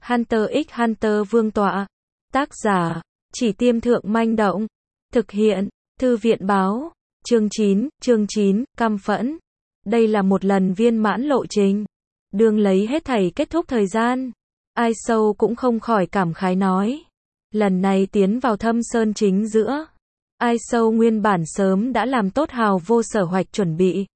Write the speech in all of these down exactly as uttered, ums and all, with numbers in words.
Hunter x Hunter Vương tọa. Tác giả, Chỉ Tiêm Thượng Manh Động. Thực hiện, Thư viện báo. Chương chín, chương chín, căm phẫn. Đây là một lần viên mãn lộ trình. Đương lấy hết thảy kết thúc thời gian. Ai Sâu cũng không khỏi cảm khái nói. Lần này tiến vào thâm sơn chính giữa. Ai Sâu nguyên bản sớm đã làm tốt hào vô sở hoạch chuẩn bị.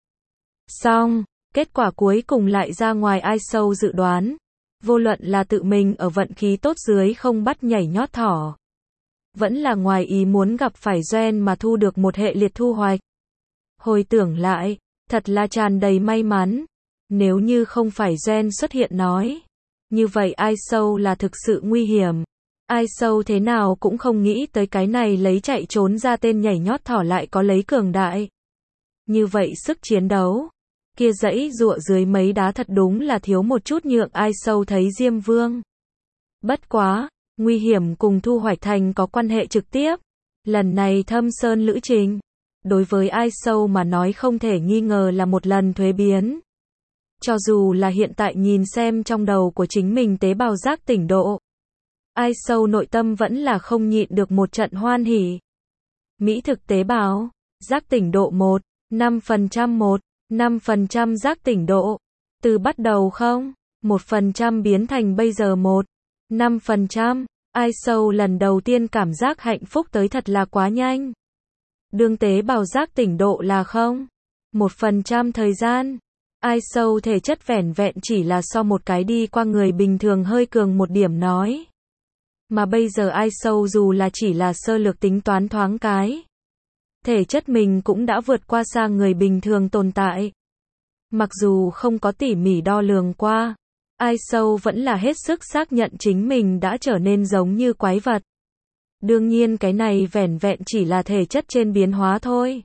Xong, kết quả cuối cùng lại ra ngoài Ai Sâu dự đoán. Vô luận là tự mình ở vận khí tốt dưới không bắt nhảy nhót thỏ. Vẫn là ngoài ý muốn gặp phải Gen mà thu được một hệ liệt thu hoạch. Hồi tưởng lại, thật là tràn đầy may mắn. Nếu như không phải Gen xuất hiện nói. Như vậy Ai Sâu là thực sự nguy hiểm. Ai Sâu thế nào cũng không nghĩ tới cái này lấy chạy trốn ra tên nhảy nhót thỏ lại có lấy cường đại. Như vậy sức chiến đấu. Kia dãy dụa dưới mấy đá thật đúng là thiếu một chút nhượng Ai Sâu thấy Diêm Vương. Bất quá, nguy hiểm cùng thu hoạch thành có quan hệ trực tiếp. Lần này thâm sơn lữ trình. Đối với Ai Sâu mà nói không thể nghi ngờ là một lần thuế biến. Cho dù là hiện tại nhìn xem trong đầu của chính mình tế bào giác tỉnh độ. Ai Sâu nội tâm vẫn là không nhịn được một trận hoan hỉ. Mỹ thực tế bào, giác tỉnh độ một, năm phần trăm một, năm phần trăm giác tỉnh độ. Từ bắt đầu không, một phần trăm biến thành bây giờ một, năm phần trăm. Ai Sâu lần đầu tiên cảm giác hạnh phúc tới thật là quá nhanh. Đương tế bào giác tỉnh độ là không, một phần trăm thời gian. Ai Sâu thể chất vẻn vẹn chỉ là so một cái đi qua người bình thường hơi cường một điểm nói. Mà bây giờ Ai Sâu dù là chỉ là sơ lược tính toán thoáng cái. Thể chất mình cũng đã vượt qua xa người bình thường tồn tại. Mặc dù không có tỉ mỉ đo lường qua, Ai Sâu vẫn là hết sức xác nhận chính mình đã trở nên giống như quái vật. Đương nhiên cái này vẻn vẹn chỉ là thể chất trên biến hóa thôi.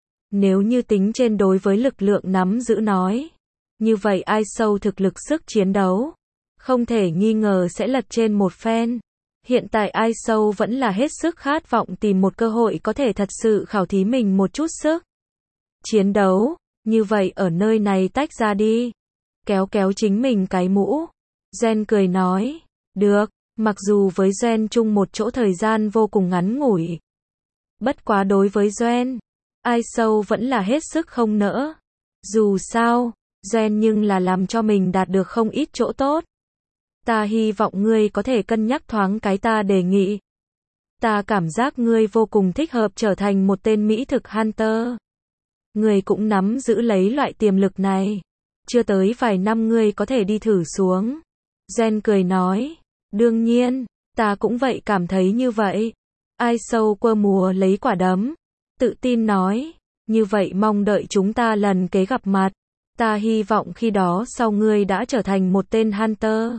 Nếu như tính trên đối với lực lượng nắm giữ nói. Như vậy Ai Sâu thực lực sức chiến đấu. Không thể nghi ngờ sẽ lật trên một phen. Hiện tại Ai Sâu vẫn là hết sức khát vọng tìm một cơ hội có thể thật sự khảo thí mình một chút sức. Chiến đấu, như vậy ở nơi này tách ra đi. Kéo kéo chính mình cái mũ. Gen cười nói, được, mặc dù với Gen chung một chỗ thời gian vô cùng ngắn ngủi. Bất quá đối với Gen, Ai Sâu vẫn là hết sức không nỡ. Dù sao, Gen nhưng là làm cho mình đạt được không ít chỗ tốt. Ta hy vọng ngươi có thể cân nhắc thoáng cái ta đề nghị. Ta cảm giác ngươi vô cùng thích hợp trở thành một tên mỹ thực Hunter. Ngươi cũng nắm giữ lấy loại tiềm lực này. Chưa tới vài năm ngươi có thể đi thử xuống. Gen cười nói. Đương nhiên, ta cũng vậy cảm thấy như vậy. Ai Sâu quơ mùa lấy quả đấm. Tự tin nói. Như vậy mong đợi chúng ta lần kế gặp mặt. Ta hy vọng khi đó sau ngươi đã trở thành một tên Hunter.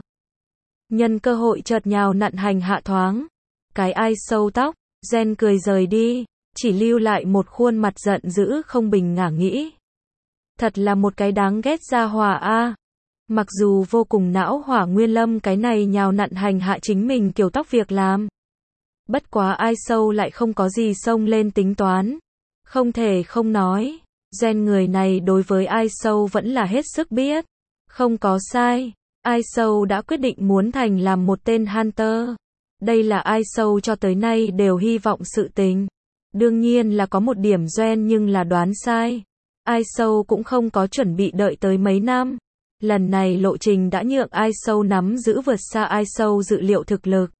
Nhân cơ hội chợt nhào nặn hành hạ thoáng. Cái Ai Sâu tóc. Gen cười rời đi. Chỉ lưu lại một khuôn mặt giận dữ không bình ngả nghĩ. Thật là một cái đáng ghét gia hỏa a. Mặc dù vô cùng não hỏa Nguyên Lâm cái này nhào nặn hành hạ chính mình kiểu tóc việc làm. Bất quá Ai Sâu lại không có gì xông lên tính toán. Không thể không nói. Gen người này đối với Ai Sâu vẫn là hết sức biết. Không có sai. Ai Sâu đã quyết định muốn thành làm một tên Hunter. Đây là Ai Sâu cho tới nay đều hy vọng sự tình. Đương nhiên là có một điểm Gen nhưng là đoán sai. Ai Sâu cũng không có chuẩn bị đợi tới mấy năm. Lần này lộ trình đã nhượng Ai Sâu nắm giữ vượt xa Ai Sâu dự liệu thực lực.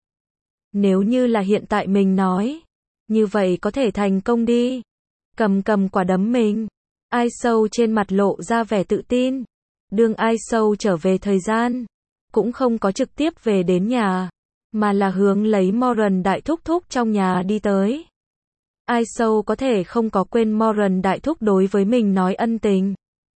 Nếu như là hiện tại mình nói. Như vậy có thể thành công đi. Cầm cầm quả đấm mình. Ai Sâu trên mặt lộ ra vẻ tự tin. Đương Ai Sâu trở về thời gian. Cũng không có trực tiếp về đến nhà. Mà là hướng lấy Moran đại thúc thúc trong nhà đi tới. Ai Sâu có thể không có quên Moran đại thúc đối với mình nói ân tình.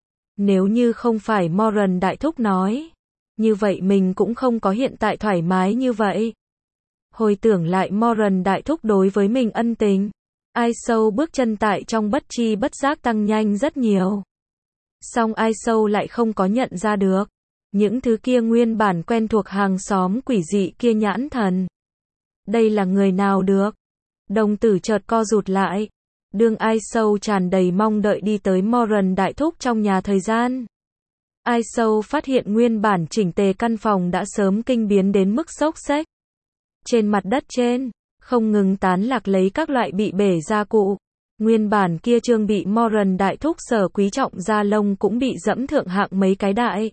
Nếu như không phải Moran đại thúc nói. Như vậy mình cũng không có hiện tại thoải mái như vậy. Hồi tưởng lại Moran đại thúc đối với mình ân tình. Ai Sâu bước chân tại trong bất chi bất giác tăng nhanh rất nhiều. Song Ai Sâu lại không có nhận ra được. Những thứ kia nguyên bản quen thuộc hàng xóm quỷ dị kia nhãn thần. Đây là người nào được? Đồng tử chợt co rụt lại. Đương Ai Sâu tràn đầy mong đợi đi tới Moran đại thúc trong nhà thời gian. Ai Sâu phát hiện nguyên bản chỉnh tề căn phòng đã sớm kinh biến đến mức xốc xếch. Trên mặt đất trên, không ngừng tán lạc lấy các loại bị bể gia cụ. Nguyên bản kia trương bị Moran đại thúc Sở quý trọng da lông cũng bị dẫm thượng hạng mấy cái đại.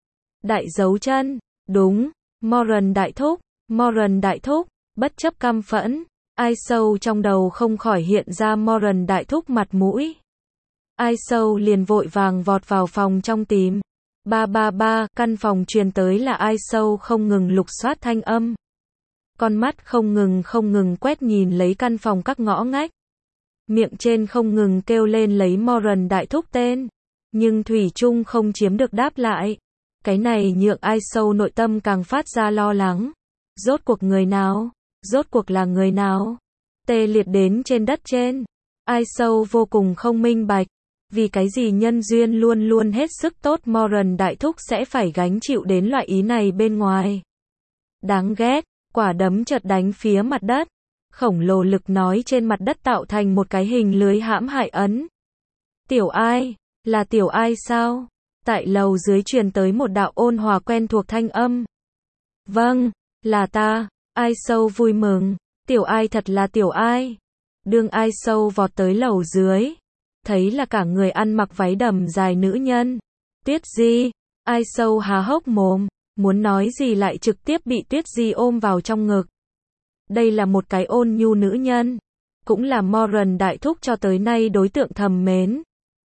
Đại dấu chân, đúng, Moran đại thúc, Moran đại thúc, bất chấp căm phẫn, Ai Sâu trong đầu không khỏi hiện ra Moran đại thúc mặt mũi. Ai Sâu liền vội vàng vọt vào phòng trong tìm. Ba ba ba, căn phòng truyền tới là Ai Sâu không ngừng lục soát thanh âm. Con mắt không ngừng không ngừng quét nhìn lấy căn phòng các ngõ ngách. Miệng trên không ngừng kêu lên lấy Moran đại thúc tên. Nhưng thủy chung không chiếm được đáp lại. Cái này nhượng Ai Sâu nội tâm càng phát ra lo lắng. Rốt cuộc người nào? Rốt cuộc là người nào? Tê liệt đến trên đất trên. Ai Sâu vô cùng không minh bạch. Vì cái gì nhân duyên luôn luôn hết sức tốt Moran đại thúc sẽ phải gánh chịu đến loại ý này bên ngoài. Đáng ghét, quả đấm chợt đánh phía mặt đất. Khổng lồ lực nói trên mặt đất tạo thành một cái hình lưới hãm hại ấn. Tiểu Ai, là Tiểu Ai sao? Tại lầu dưới truyền tới một đạo ôn hòa quen thuộc thanh âm. Vâng, là ta. Ai Sâu vui mừng. Tiểu Ai thật là Tiểu Ai. Đương Ai Sâu vọt tới lầu dưới. Thấy là cả người ăn mặc váy đầm dài nữ nhân. Tuyết Di. Ai Sâu há hốc mồm. Muốn nói gì lại trực tiếp bị Tuyết Di ôm vào trong ngực. Đây là một cái ôn nhu nữ nhân. Cũng là Moran đại thúc cho tới nay đối tượng thầm mến.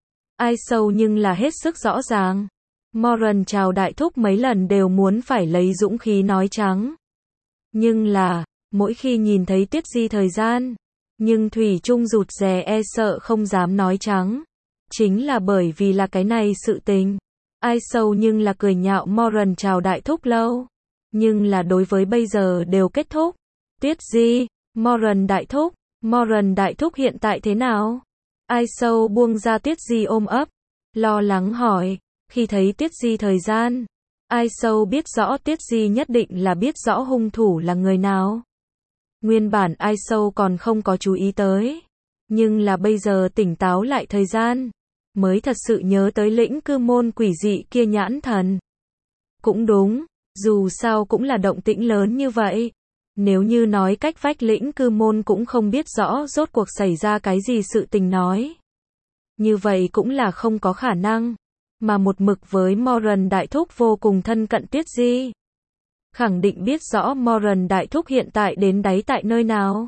Ai Sâu nhưng là hết sức rõ ràng. Moran chào đại thúc mấy lần đều muốn phải lấy dũng khí nói trắng. Nhưng là, mỗi khi nhìn thấy Tuyết Di thời gian, nhưng thủy chung rụt rè e sợ không dám nói trắng. Chính là bởi vì là cái này sự tình. Ai Sâu nhưng là cười nhạo Moran chào đại thúc lâu. Nhưng là đối với bây giờ đều kết thúc. Tuyết Di, Moran đại thúc, Moran đại thúc hiện tại thế nào? Ai Sâu buông ra Tuyết Di ôm ấp, lo lắng hỏi. Khi thấy Tuyết Di thời gian, Ai Sâu biết rõ Tuyết Di nhất định là biết rõ hung thủ là người nào. Nguyên bản Ai Sâu còn không có chú ý tới. Nhưng là bây giờ tỉnh táo lại thời gian, mới thật sự nhớ tới lĩnh cư môn quỷ dị kia nhãn thần. Cũng đúng, dù sao cũng là động tĩnh lớn như vậy. Nếu như nói cách vách lĩnh cư môn cũng không biết rõ rốt cuộc xảy ra cái gì sự tình nói. Như vậy cũng là không có khả năng. Mà một mực với Moran đại thúc vô cùng thân cận Tuyết Di. Khẳng định biết rõ Moran đại thúc hiện tại đến đáy tại nơi nào.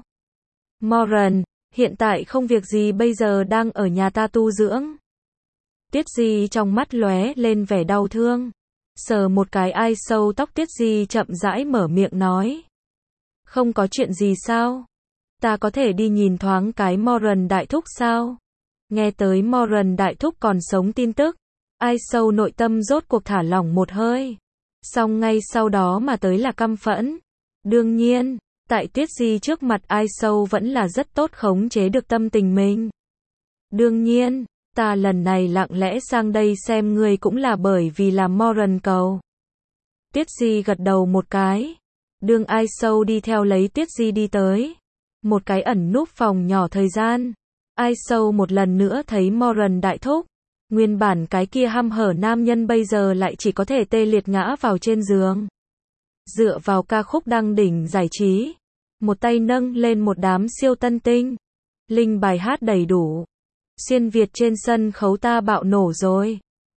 Moran, hiện tại không việc gì bây giờ đang ở nhà ta tu dưỡng. Tuyết Di trong mắt lóe lên vẻ đau thương. Sờ một cái Ai Sâu tóc Tuyết Di chậm rãi mở miệng nói. Không có chuyện gì sao? Ta có thể đi nhìn thoáng cái Moran đại thúc sao? Nghe tới Moran đại thúc còn sống tin tức. Ai Sâu nội tâm rốt cuộc thả lỏng một hơi. Xong ngay sau đó mà tới là căm phẫn. Đương nhiên, tại Tuyết Di trước mặt Ai Sâu vẫn là rất tốt khống chế được tâm tình mình. Đương nhiên, ta lần này lặng lẽ sang đây xem ngươi cũng là bởi vì là Moran cầu. Tuyết Di gật đầu một cái. Đương Ai Sâu đi theo lấy Tuyết Di đi tới. Một cái ẩn núp phòng nhỏ thời gian. Ai Sâu một lần nữa thấy Moran đại thúc. Nguyên bản cái kia hăm hở nam nhân bây giờ lại chỉ có thể tê liệt ngã vào trên giường. Dựa vào ca khúc đăng đỉnh giải trí. Một tay nâng lên một đám siêu tân tinh. Linh bài hát đầy đủ. Xuyên Việt trên sân khấu ta bạo nổ rồi.